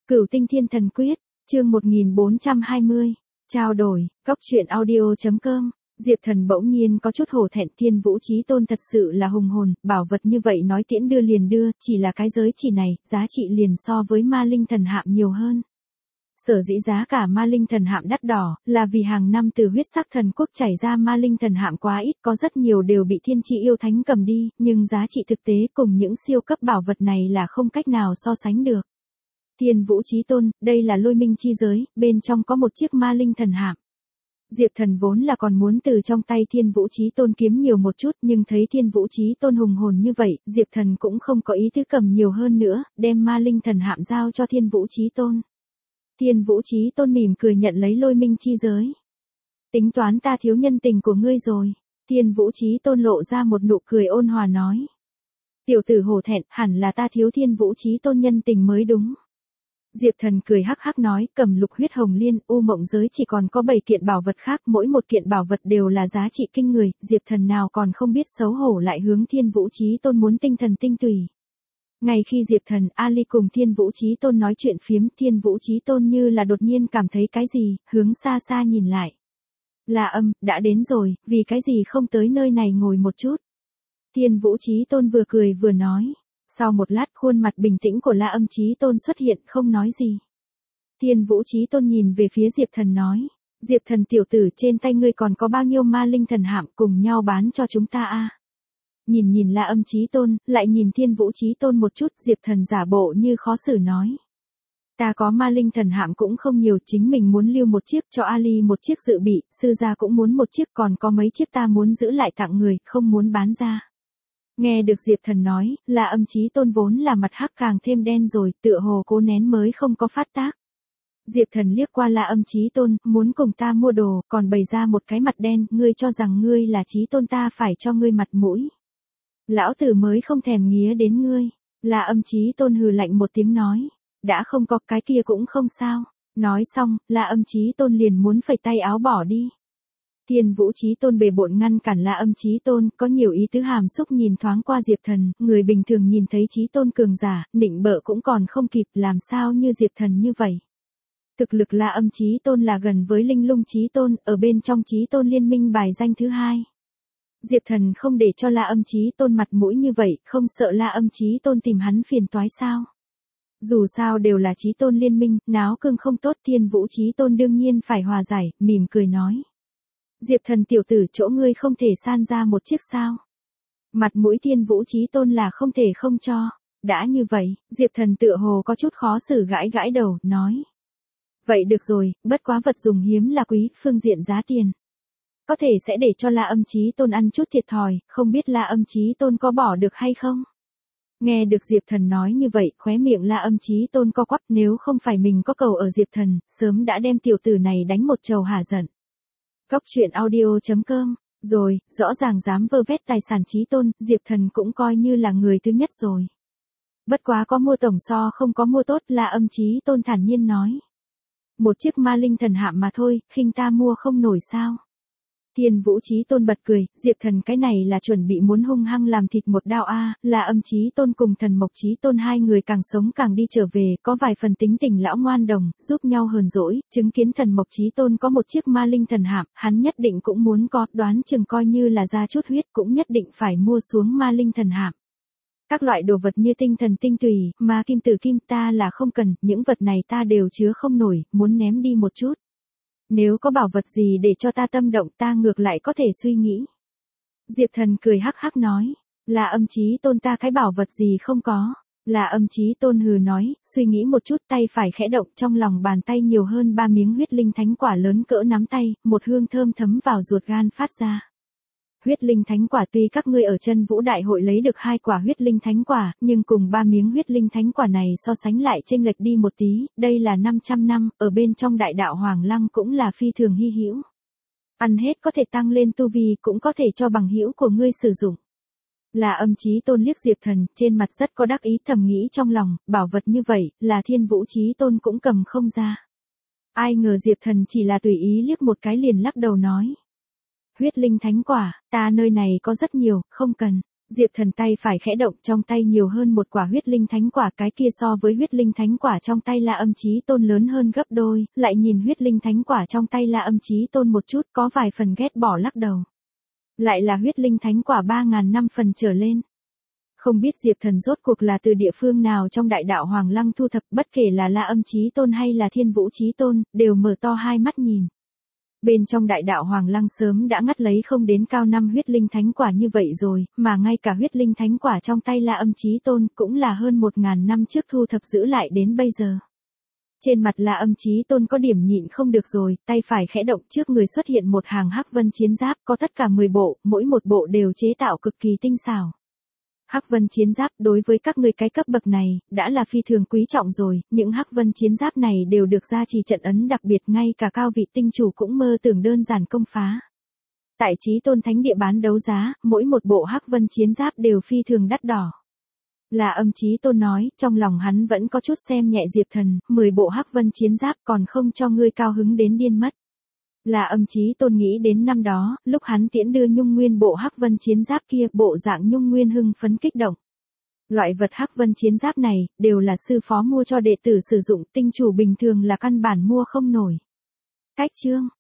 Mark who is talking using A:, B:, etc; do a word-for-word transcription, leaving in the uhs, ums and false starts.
A: Cửu Tinh Thiên Thần Quyết, chương một nghìn bốn trăm hai mươi, trao đổi, cóc truyện audio chấm com. Diệp Thần bỗng nhiên có chút hổ thẹn, Thiên Vũ Chí Tôn thật sự là hùng hồn, bảo vật như vậy nói tiễn đưa liền đưa, chỉ là cái giới chỉ này, giá trị liền so với ma linh thần hạm nhiều hơn. Sở dĩ giá cả ma linh thần hạm đắt đỏ, là vì hàng năm từ huyết sắc thần quốc chảy ra ma linh thần hạm quá ít, có rất nhiều đều bị thiên chi yêu thánh cầm đi, nhưng giá trị thực tế cùng những siêu cấp bảo vật này là không cách nào so sánh được. Thiên Vũ Chí Tôn, đây là lôi minh chi giới, bên trong có một chiếc ma linh thần hạm. Diệp Thần vốn là còn muốn từ trong tay Thiên Vũ Chí Tôn kiếm nhiều một chút, nhưng thấy Thiên Vũ Chí Tôn hùng hồn như vậy, Diệp Thần cũng không có ý tứ cầm nhiều hơn nữa, đem ma linh thần hạm giao cho Thiên Vũ Chí Tôn. Thiên Vũ Chí Tôn mỉm cười nhận lấy lôi minh chi giới. Tính toán ta thiếu nhân tình của ngươi rồi. Thiên Vũ Chí Tôn lộ ra một nụ cười ôn hòa nói. Tiểu tử hổ thẹn, hẳn là ta thiếu Thiên Vũ Chí Tôn nhân tình mới đúng. Diệp Thần cười hắc hắc nói, cầm lục huyết hồng liên, u mộng giới chỉ còn có bảy kiện bảo vật khác, mỗi một kiện bảo vật đều là giá trị kinh người, Diệp Thần nào còn không biết xấu hổ lại hướng Thiên Vũ Chí Tôn muốn tinh thần tinh tùy. Ngay khi Diệp Thần, Ali cùng Thiên Vũ Chí Tôn nói chuyện phiếm, Thiên Vũ Chí Tôn như là đột nhiên cảm thấy cái gì, hướng xa xa nhìn lại. La Âm, đã đến rồi, vì cái gì không tới nơi này ngồi một chút. Thiên Vũ Chí Tôn vừa cười vừa nói. Sau một lát, khuôn mặt bình tĩnh của La Âm Chí Tôn xuất hiện, không nói gì. Thiên Vũ Chí Tôn nhìn về phía Diệp Thần nói. Diệp Thần tiểu tử, trên tay ngươi còn có bao nhiêu ma linh thần hạm, cùng nhau bán cho chúng ta a? Nhìn nhìn La Âm Chí Tôn, lại nhìn Thiên Vũ Chí Tôn một chút, Diệp Thần giả bộ như khó xử nói. Ta có ma linh thần hạm cũng không nhiều, chính mình muốn lưu một chiếc, cho Ali một chiếc dự bị, sư gia cũng muốn một chiếc, còn có mấy chiếc ta muốn giữ lại tặng người, không muốn bán ra. Nghe được Diệp Thần nói, La Âm Chí Tôn vốn là mặt hắc càng thêm đen rồi, tựa hồ cố nén mới không có phát tác. Diệp Thần liếc qua La Âm Chí Tôn, muốn cùng ta mua đồ, còn bày ra một cái mặt đen, ngươi cho rằng ngươi là Chí Tôn ta phải cho ngươi mặt mũi. Lão tử mới không thèm nghía đến ngươi. La Âm Chí Tôn hừ lạnh một tiếng nói, đã không có cái kia cũng không sao. Nói xong, La Âm Chí Tôn liền muốn phẩy tay áo bỏ đi. Thiên Vũ Chí Tôn bề bộn ngăn cản La Âm Chí Tôn, có nhiều ý tứ hàm xúc nhìn thoáng qua Diệp Thần, người bình thường nhìn thấy Chí Tôn cường giả, nịnh bợ cũng còn không kịp, làm sao như Diệp Thần như vậy. Thực lực La Âm Chí Tôn là gần với Linh Lung Chí Tôn, ở bên trong Chí Tôn liên minh bài danh thứ hai. Diệp Thần không để cho La Âm Chí Tôn mặt mũi như vậy, không sợ La Âm Chí Tôn tìm hắn phiền toái sao. Dù sao đều là Chí Tôn liên minh, náo cương không tốt, Thiên Vũ Chí Tôn đương nhiên phải hòa giải, mỉm cười nói. Diệp Thần tiểu tử, chỗ ngươi không thể san ra một chiếc sao. Mặt mũi Thiên Vũ Chí Tôn là không thể không cho. Đã như vậy, Diệp Thần tựa hồ có chút khó xử gãi gãi đầu, nói. Vậy được rồi, bất quá vật dùng hiếm là quý, phương diện giá tiền. Có thể sẽ để cho La Âm Chí Tôn ăn chút thiệt thòi, không biết La Âm Chí Tôn có bỏ được hay không? Nghe được Diệp Thần nói như vậy, khóe miệng La Âm Chí Tôn co quắp, nếu không phải mình có cầu ở Diệp Thần, sớm đã đem tiểu tử này đánh một trầu hả giận. Cóc truyện audio chấm com, rồi, rõ ràng dám vơ vét tài sản Chí Tôn, Diệp Thần cũng coi như là người thứ nhất rồi. Bất quá có mua tổng so không có mua tốt, La Âm Chí Tôn thản nhiên nói. Một chiếc ma linh thần hạm mà thôi, khinh ta mua không nổi sao. Thiên Vũ Chí Tôn bật cười, Diệp Thần cái này là chuẩn bị muốn hung hăng làm thịt một đao a. La Âm Chí Tôn cùng Thần Mộc Chí Tôn hai người càng sống càng đi trở về, có vài phần tính tình lão ngoan đồng, giúp nhau hờn dỗi, chứng kiến Thần Mộc Chí Tôn có một chiếc ma linh thần hạm, hắn nhất định cũng muốn có, đoán chừng coi như là ra chút huyết cũng nhất định phải mua xuống ma linh thần hạm. Các loại đồ vật như tinh thần tinh tùy, ma kim tử kim ta là không cần, những vật này ta đều chứa không nổi, muốn ném đi một chút. Nếu có bảo vật gì để cho ta tâm động ta ngược lại có thể suy nghĩ. Diệp Thần cười hắc hắc nói, là Âm Chí Tôn ta cái bảo vật gì không có. Là Âm Chí Tôn hừ nói, suy nghĩ một chút tay phải khẽ động trong lòng bàn tay nhiều hơn ba miếng huyết linh thánh quả lớn cỡ nắm tay, một hương thơm thấm vào ruột gan phát ra. Huyết linh thánh quả tuy các ngươi ở chân vũ đại hội lấy được hai quả huyết linh thánh quả, nhưng cùng ba miếng huyết linh thánh quả này so sánh lại chênh lệch đi một tí, đây là năm trăm năm, ở bên trong đại đạo Hoàng Lăng cũng là phi thường hy hữu. Ăn hết có thể tăng lên tu vi, cũng có thể cho bằng hữu của ngươi sử dụng. Là Âm Chí Tôn liếc Diệp Thần, trên mặt rất có đắc ý thầm nghĩ trong lòng, bảo vật như vậy, là Thiên Vũ Chí Tôn cũng cầm không ra. Ai ngờ Diệp Thần chỉ là tùy ý liếc một cái liền lắc đầu nói. Huyết linh thánh quả, ta nơi này có rất nhiều, không cần. Diệp Thần tay phải khẽ động, trong tay nhiều hơn một quả huyết linh thánh quả, cái kia so với huyết linh thánh quả trong tay La Âm Chí Tôn lớn hơn gấp đôi, lại nhìn huyết linh thánh quả trong tay La Âm Chí Tôn một chút có vài phần ghét bỏ lắc đầu. Lại là huyết linh thánh quả ba ngàn năm phần trở lên. Không biết Diệp Thần rốt cuộc là từ địa phương nào trong đại đạo Hoàng Lăng thu thập, bất kể là La Âm Chí Tôn hay là Thiên Vũ Chí Tôn, đều mở to hai mắt nhìn. Bên trong đại đạo Hoàng Lăng sớm đã ngắt lấy không đến cao năm huyết linh thánh quả như vậy rồi, mà ngay cả huyết linh thánh quả trong tay La Âm Chí Tôn cũng là hơn một ngàn năm trước thu thập giữ lại đến bây giờ. Trên mặt La Âm Chí Tôn có điểm nhịn không được rồi, tay phải khẽ động, trước người xuất hiện một hàng hắc vân chiến giáp, có tất cả mười bộ, mỗi một bộ đều chế tạo cực kỳ tinh xảo. Hắc vân chiến giáp đối với các ngươi cái cấp bậc này, đã là phi thường quý trọng rồi, những hắc vân chiến giáp này đều được gia trì trận ấn đặc biệt, ngay cả cao vị tinh chủ cũng mơ tưởng đơn giản công phá. Tại Chí Tôn Thánh Địa bán đấu giá, mỗi một bộ hắc vân chiến giáp đều phi thường đắt đỏ. La Âm Chí Tôn nói, trong lòng hắn vẫn có chút xem nhẹ Diệp Thần, mười bộ hắc vân chiến giáp còn không cho ngươi cao hứng đến điên mất. La Âm Chí Tôn nghĩ đến năm đó, lúc hắn tiễn đưa Nhung Nguyên bộ hắc vân chiến giáp kia, bộ dạng Nhung Nguyên hưng phấn kích động. Loại vật hắc vân chiến giáp này, đều là sư phó mua cho đệ tử sử dụng, tinh chủ bình thường là căn bản mua không nổi. Cách chương